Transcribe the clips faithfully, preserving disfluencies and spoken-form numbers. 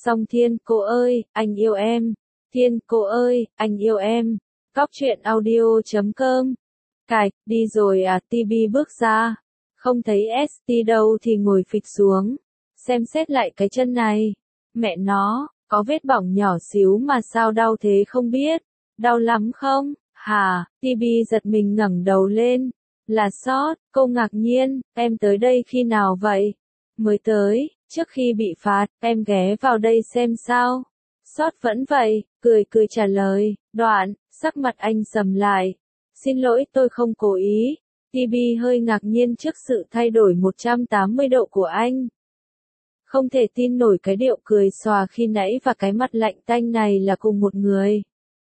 Song Thiên, cô ơi, anh yêu em. Thiên, cô ơi, anh yêu em. Góc truyện audio chấm com. Cài, đi rồi à, tê bê bước ra. Không thấy ét tê đâu thì ngồi phịch xuống. Xem xét lại cái chân này. Mẹ nó, có vết bỏng nhỏ xíu mà sao đau thế không biết. Đau lắm không? Hà, tê bê giật mình ngẩng đầu lên. Là Sót, cô ngạc nhiên, em tới đây khi nào vậy? Mới tới, trước khi bị phạt, em ghé vào đây xem sao. Sót vẫn vậy, cười cười trả lời, đoạn, sắc mặt anh sầm lại. Xin lỗi tôi không cố ý. tê bê hơi ngạc nhiên trước sự thay đổi một trăm tám mươi độ của anh. Không thể tin nổi cái điệu cười xòa khi nãy và cái mặt lạnh tanh này là cùng một người.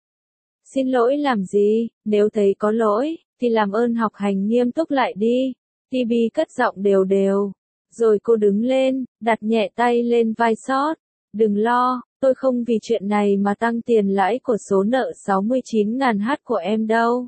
Xin lỗi làm gì, nếu thấy có lỗi, thì làm ơn học hành nghiêm túc lại đi. tê bê cất giọng đều đều. Rồi cô đứng lên, đặt nhẹ tay lên vai Sót. Đừng lo, tôi không vì chuyện này mà tăng tiền lãi của số nợ sáu mươi chín nghìn H của em đâu.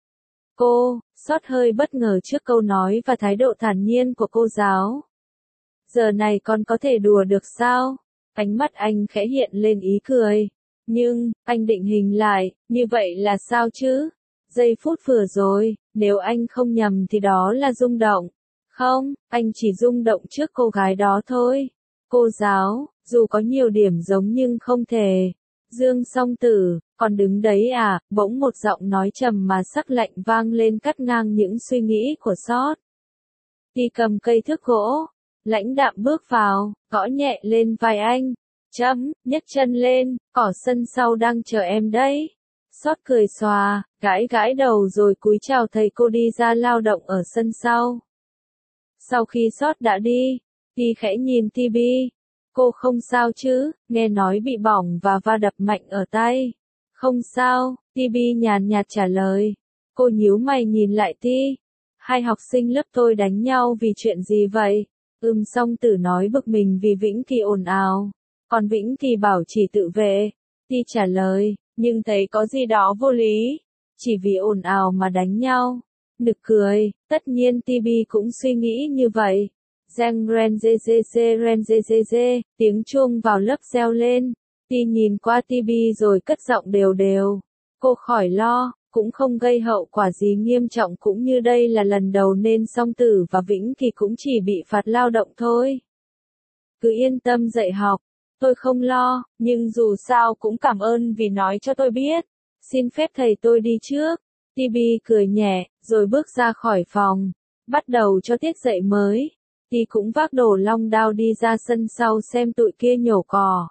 Cô, Sót hơi bất ngờ trước câu nói và thái độ thản nhiên của cô giáo. Giờ này con có thể đùa được sao? Ánh mắt anh khẽ hiện lên ý cười. Nhưng, anh định hình lại, như vậy là sao chứ? Giây phút vừa rồi, nếu anh không nhầm thì đó là rung động. Không, anh chỉ rung động trước cô gái đó thôi. Cô giáo, dù có nhiều điểm giống nhưng không thể. Dương Song Tử, còn đứng đấy à, bỗng một giọng nói trầm mà sắc lạnh vang lên cắt ngang những suy nghĩ của Sót. Đi cầm cây thước gỗ, lãnh đạm bước vào, gõ nhẹ lên vai anh. Chấm, nhấc chân lên, cỏ sân sau đang chờ em đấy. Sót cười xòa, gãi gãi đầu rồi cúi chào thầy cô đi ra lao động ở sân sau. Sau khi Sót đã đi, Ti khẽ nhìn tê bê. Cô không sao chứ, nghe nói bị bỏng và va đập mạnh ở tay. Không sao, tê bê nhàn nhạt trả lời. Cô nhíu mày nhìn lại Ti. Hai học sinh lớp tôi đánh nhau vì chuyện gì vậy? Ưm Song Tử nói bực mình vì Vĩnh Kỳ ồn ào. Còn Vĩnh Kỳ bảo chỉ tự vệ. Ti trả lời, nhưng thấy có gì đó vô lý. Chỉ vì ồn ào mà đánh nhau. Nực cười, tất nhiên tê bê cũng suy nghĩ như vậy. Giang ren dê dê dê ren dê dê dê, tiếng chuông vào lớp reo lên. Ti nhìn qua tê bê rồi cất giọng đều đều. Cô khỏi lo, cũng không gây hậu quả gì nghiêm trọng cũng như đây là lần đầu nên Song Tử và Vĩnh Kỳ cũng chỉ bị phạt lao động thôi. Cứ yên tâm dạy học, tôi không lo, nhưng dù sao cũng cảm ơn vì nói cho tôi biết. Xin phép thầy tôi đi trước. tê bê cười nhẹ, rồi bước ra khỏi phòng, bắt đầu cho tiết dạy mới. Ti cũng vác đồ long đao đi ra sân sau xem tụi kia nhổ cỏ.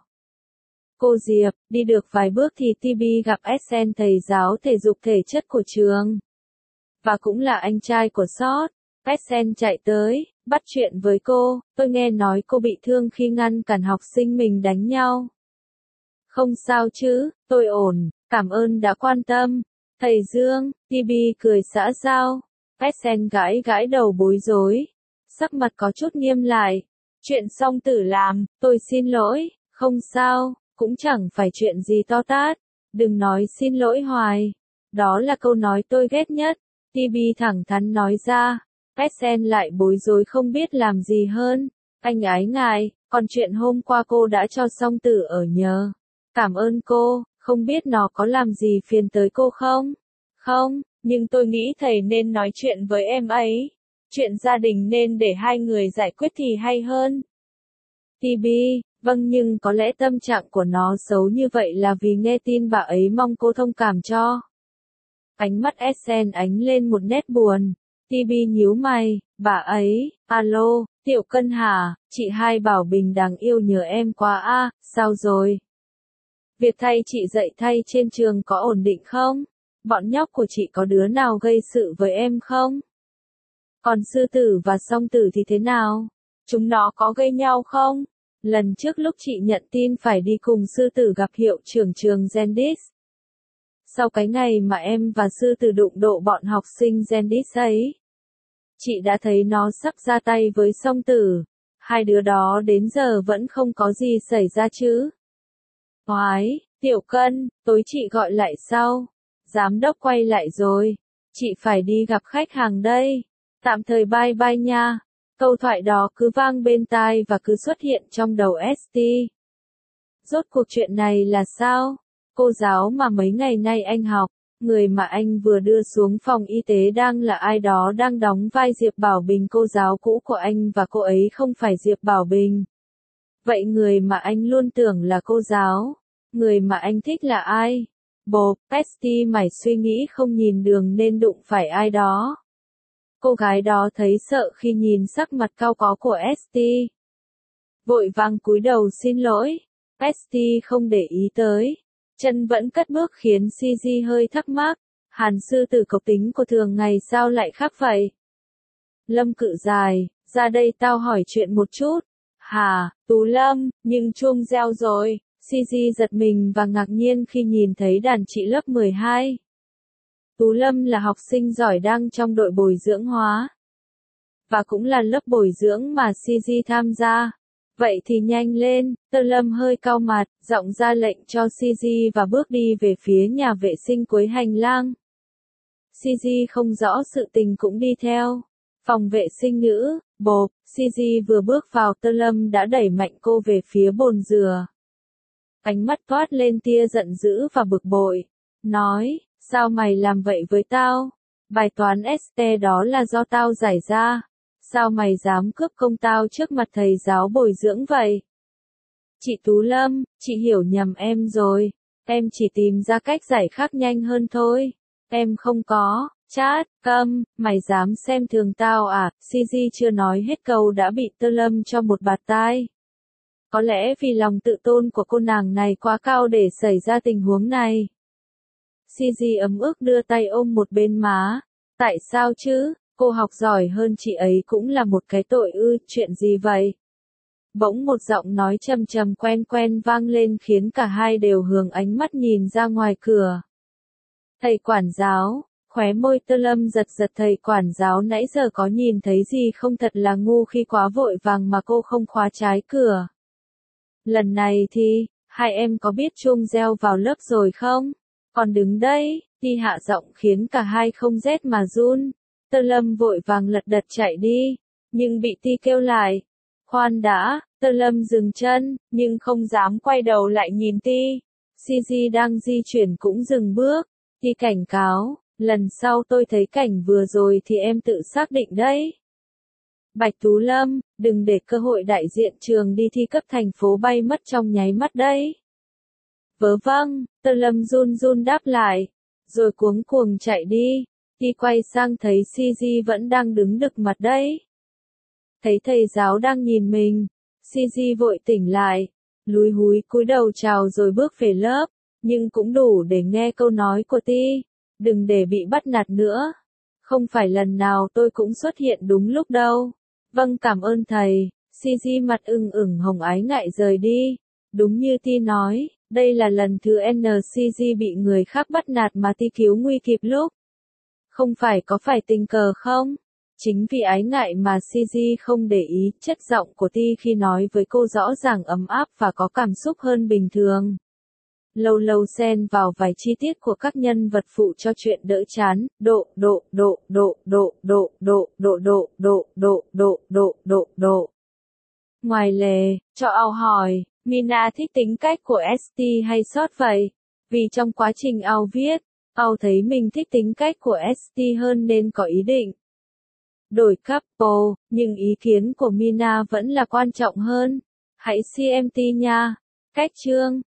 Cô Diệp, đi được vài bước thì tê bê gặp Sen thầy giáo thể dục thể chất của trường. Và cũng là anh trai của Sót. Sen chạy tới, bắt chuyện với cô, tôi nghe nói cô bị thương khi ngăn cản học sinh mình đánh nhau. Không sao chứ, tôi ổn, cảm ơn đã quan tâm. Thầy Dương, tê bê cười xã giao. Sen gãi gãi đầu bối rối. Sắc mặt có chút nghiêm lại. Chuyện Song Tử làm, tôi xin lỗi, không sao, cũng chẳng phải chuyện gì to tát. Đừng nói xin lỗi hoài. Đó là câu nói tôi ghét nhất. tê bê thẳng thắn nói ra. Sen lại bối rối không biết làm gì hơn. Anh ái ngại, còn chuyện hôm qua cô đã cho Song Tử ở nhờ. Cảm ơn cô, không biết nó có làm gì phiền tới cô không? Không, nhưng tôi nghĩ thầy nên nói chuyện với em ấy. Chuyện gia đình nên để hai người giải quyết thì hay hơn. tê bê, vâng nhưng có lẽ tâm trạng của nó xấu như vậy là vì nghe tin bà ấy mong cô thông cảm cho. Ánh mắt Sen ánh lên một nét buồn. tê bê nhíu mày, bà ấy, alo, Tiểu Cân hả, chị hai bảo Bình đáng yêu nhờ em quá a, à, sao rồi? Việc thay chị dạy thay trên trường có ổn định không? Bọn nhóc của chị có đứa nào gây sự với em không? Còn Sư Tử và Song Tử thì thế nào? Chúng nó có gây nhau không? Lần trước lúc chị nhận tin phải đi cùng Sư Tử gặp hiệu trưởng trường Gendis. Sau cái ngày mà em và Sư Tử đụng độ bọn học sinh Gendis ấy, chị đã thấy nó sắp ra tay với Song Tử. Hai đứa đó đến giờ vẫn không có gì xảy ra chứ? Oái, Tiểu Cân, tối chị gọi lại sau. Giám đốc quay lại rồi. Chị phải đi gặp khách hàng đây. Tạm thời bye bye nha. Câu thoại đó cứ vang bên tai và cứ xuất hiện trong đầu ét tê. Rốt cuộc chuyện này là sao? Cô giáo mà mấy ngày nay anh học, người mà anh vừa đưa xuống phòng y tế đang là ai đó đang đóng vai Diệp Bảo Bình, cô giáo cũ của anh, và cô ấy không phải Diệp Bảo Bình. Vậy người mà anh luôn tưởng là cô giáo, người mà anh thích là ai? Bộp, Esty mải suy nghĩ không nhìn đường nên đụng phải ai đó. Cô gái đó thấy sợ khi nhìn sắc mặt cau có của Esty. Vội vàng cúi đầu xin lỗi. Esty không để ý tới. Chân vẫn cất bước khiến Gigi hơi thắc mắc. Hàn sư tử cộc tính của thường ngày sao lại khác vậy? Lâm cự dài, ra đây tao hỏi chuyện một chút. Hả, Tú Lâm, nhưng chuông reo rồi. Gigi giật mình và ngạc nhiên khi nhìn thấy đàn chị lớp mười hai. Tú Lâm là học sinh giỏi đang trong đội bồi dưỡng hóa. Và cũng là lớp bồi dưỡng mà Gigi tham gia. Vậy thì nhanh lên, Tơ Lâm hơi cau mặt, giọng ra lệnh cho Gigi và bước đi về phía nhà vệ sinh cuối hành lang. Gigi không rõ sự tình cũng đi theo. Phòng vệ sinh nữ, bộp, Gigi vừa bước vào, Tơ Lâm đã đẩy mạnh cô về phía bồn rửa. Ánh mắt toát lên tia giận dữ và bực bội. Nói, sao mày làm vậy với tao? Bài toán ét tê đó là do tao giải ra. Sao mày dám cướp công tao trước mặt thầy giáo bồi dưỡng vậy? Chị Tú Lâm, chị hiểu nhầm em rồi. Em chỉ tìm ra cách giải khác nhanh hơn thôi. Em không có. Chát, câm, mày dám xem thường tao à? Gigi chưa nói hết câu đã bị Tơ Lâm cho một bạt tai. Có lẽ vì lòng tự tôn của cô nàng này quá cao để xảy ra tình huống này. Gigi ấm ức đưa tay ôm một bên má. Tại sao chứ? Cô học giỏi hơn chị ấy cũng là một cái tội ư, chuyện gì vậy? Bỗng một giọng nói trầm trầm quen quen vang lên khiến cả hai đều hướng ánh mắt nhìn ra ngoài cửa. Thầy quản giáo, khóe môi Tơ Lâm giật giật, thầy quản giáo nãy giờ có nhìn thấy gì không, thật là ngu khi quá vội vàng mà cô không khóa trái cửa. Lần này thì, hai em có biết chuông reo vào lớp rồi không? Còn đứng đây, Ti hạ giọng khiến cả hai không rét mà run. Tơ Lâm vội vàng lật đật chạy đi, nhưng bị Ti kêu lại. Khoan đã, Tơ Lâm dừng chân, nhưng không dám quay đầu lại nhìn Ti. Gigi đang di chuyển cũng dừng bước. Ti cảnh cáo, lần sau tôi thấy cảnh vừa rồi thì em tự xác định đấy. Bạch Tú Lâm, đừng để cơ hội đại diện trường đi thi cấp thành phố bay mất trong nháy mắt đấy. Vớ vâng, Tơ Lâm run run đáp lại, rồi cuống cuồng chạy đi. Ti quay sang thấy Gigi vẫn đang đứng đực mặt đấy. Thấy thầy giáo đang nhìn mình, Gigi vội tỉnh lại, lúi húi cúi đầu chào rồi bước về lớp, nhưng cũng đủ để nghe câu nói của Ti, đừng để bị bắt nạt nữa. Không phải lần nào tôi cũng xuất hiện đúng lúc đâu. Vâng, cảm ơn thầy. Gigi mặt ửng ửng hồng ái ngại rời đi. Đúng như Ti nói, đây là lần thứ N Gigi bị người khác bắt nạt mà Ti cứu nguy kịp lúc. Không phải có phải tình cờ không? Chính vì ái ngại mà Gigi không để ý, chất giọng của Ti khi nói với cô rõ ràng ấm áp và có cảm xúc hơn bình thường. Lâu lâu xen vào vài chi tiết của các nhân vật phụ cho chuyện đỡ chán, độ, độ, độ, độ, độ, độ, độ, độ, độ, độ, độ, độ, độ, độ, độ. Ngoài lề, cho ao hỏi, Mina thích tính cách của ét tê hay sót vậy? Vì trong quá trình ao viết, ao thấy mình thích tính cách của ét tê hơn nên có ý định đổi couple, nhưng ý kiến của Mina vẫn là quan trọng hơn. Hãy xem em tê nha. Cách chương